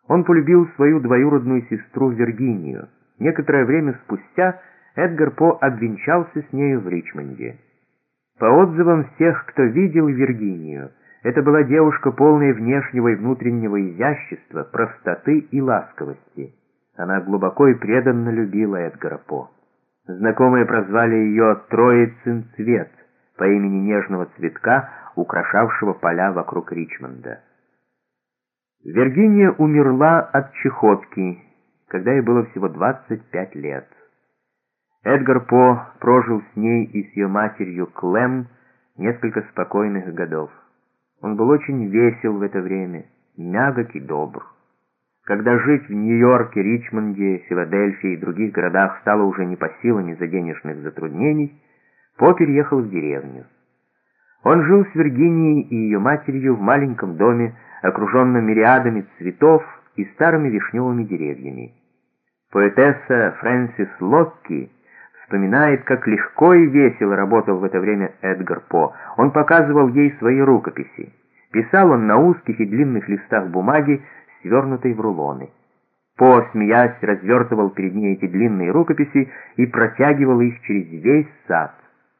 Он полюбил свою двоюродную сестру Виргинию. Некоторое время спустя Эдгар По обвенчался с нею в Ричмонде. По отзывам всех, кто видел Виргинию, это была девушка, полная внешнего и внутреннего изящества, простоты и ласковости. Она глубоко и преданно любила Эдгара По. Знакомые прозвали ее «Троицын цвет» по имени нежного цветка, украшавшего поля вокруг Ричмонда. Виргиния умерла от чахотки, когда ей было всего 25 лет. Эдгар По прожил с ней и с ее матерью Клем несколько спокойных годов. Он был очень весел в это время, мягок и добр. Когда жить в Нью-Йорке, Ричмонде, Филадельфии и других городах стало уже не по силам из-за денежных затруднений, По переехал в деревню. Он жил с Виргинией и ее матерью в маленьком доме, окруженном мириадами цветов и старыми вишневыми деревьями. Поэтесса Фрэнсис Локки вспоминает, как легко и весело работал в это время Эдгар По. Он показывал ей свои рукописи. Писал он на узких и длинных листах бумаги, свернутой в рулоны. По, смеясь, развертывал перед ней эти длинные рукописи и протягивал их через весь сад.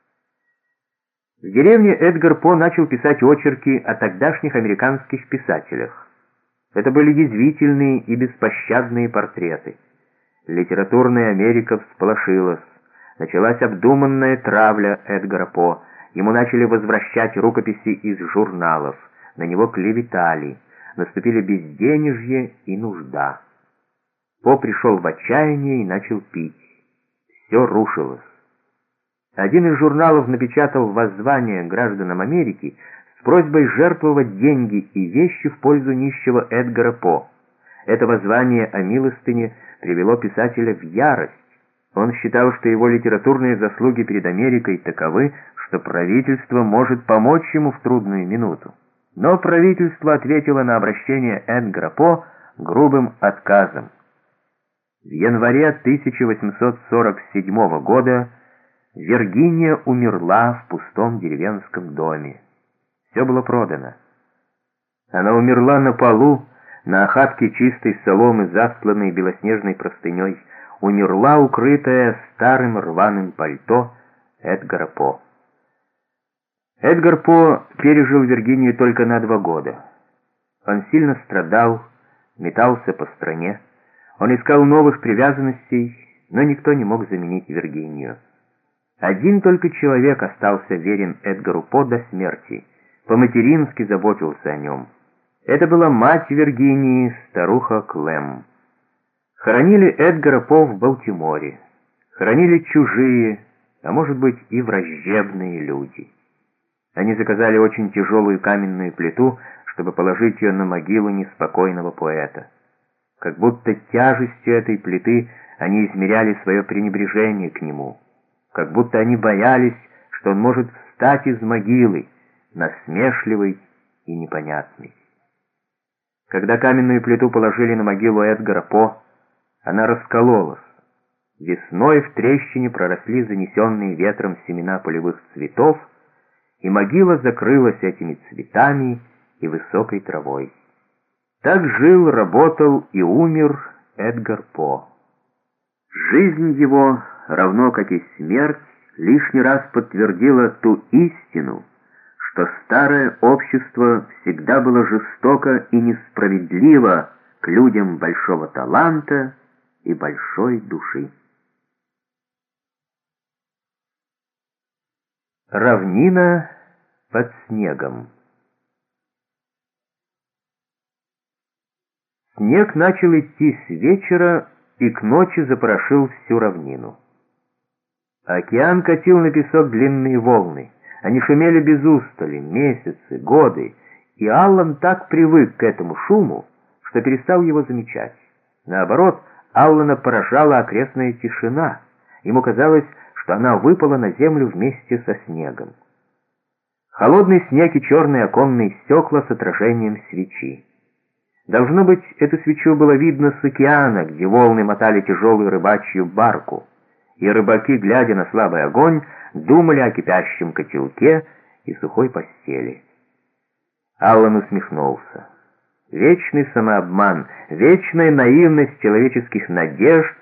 В деревне Эдгар По начал писать очерки о тогдашних американских писателях. Это были язвительные и беспощадные портреты. Литературная Америка всполошилась. Началась обдуманная травля Эдгара По. Ему начали возвращать рукописи из журналов. На него клеветали. Наступили безденежье и нужда. По пришел в отчаяние и начал пить. Все рушилось. Один из журналов напечатал воззвание гражданам Америки с просьбой жертвовать деньги и вещи в пользу нищего Эдгара По. Это воззвание о милостыне привело писателя в ярость. Он считал, что его литературные заслуги перед Америкой таковы, что правительство может помочь ему в трудную минуту. Но правительство ответило на обращение Эдгара По грубым отказом. В январе 1847 года Виргиния умерла в пустом деревенском доме. Все было продано. Она умерла на полу, на охапке чистой соломы, застланной белоснежной простыней. Умерла, укрытая старым рваным пальто Эдгара По. Эдгар По пережил Виргинию только на 2 года. Он сильно страдал, метался по стране. Он искал новых привязанностей, но никто не мог заменить Виргинию. Один только человек остался верен Эдгару По до смерти, по-матерински заботился о нем. Это была мать Виргинии, старуха Клем. Хоронили Эдгара По в Балтиморе. Хоронили чужие, а может быть и враждебные люди. Они заказали очень тяжелую каменную плиту, чтобы положить ее на могилу неспокойного поэта. Как будто тяжестью этой плиты они измеряли свое пренебрежение к нему. Как будто они боялись, что он может встать из могилы, насмешливый и непонятный. Когда каменную плиту положили на могилу Эдгара По, она раскололась. Весной в трещине проросли занесенные ветром семена полевых цветов, и могила закрылась этими цветами и высокой травой. Так жил, работал и умер Эдгар По. Жизнь его, равно как и смерть, лишний раз подтвердила ту истину, что старое общество всегда было жестоко и несправедливо к людям большого таланта и большой души. Равнина под снегом. Снег начал идти с вечера и к ночи запорошил всю равнину. Океан катил на песок длинные волны. Они шумели без устали, месяцы, годы, и Аллан так привык к этому шуму, что перестал его замечать. Наоборот, Аллана поражала окрестная тишина. Ему казалось, что она выпала на землю вместе со снегом. Холодный снег и черные оконные стекла с отражением свечи. Должно быть, эту свечу было видно с океана, где волны мотали тяжелую рыбачью барку, и рыбаки, глядя на слабый огонь, думали о кипящем котелке и сухой постели. Аллан усмехнулся. Вечный самообман, вечная наивность человеческих надежд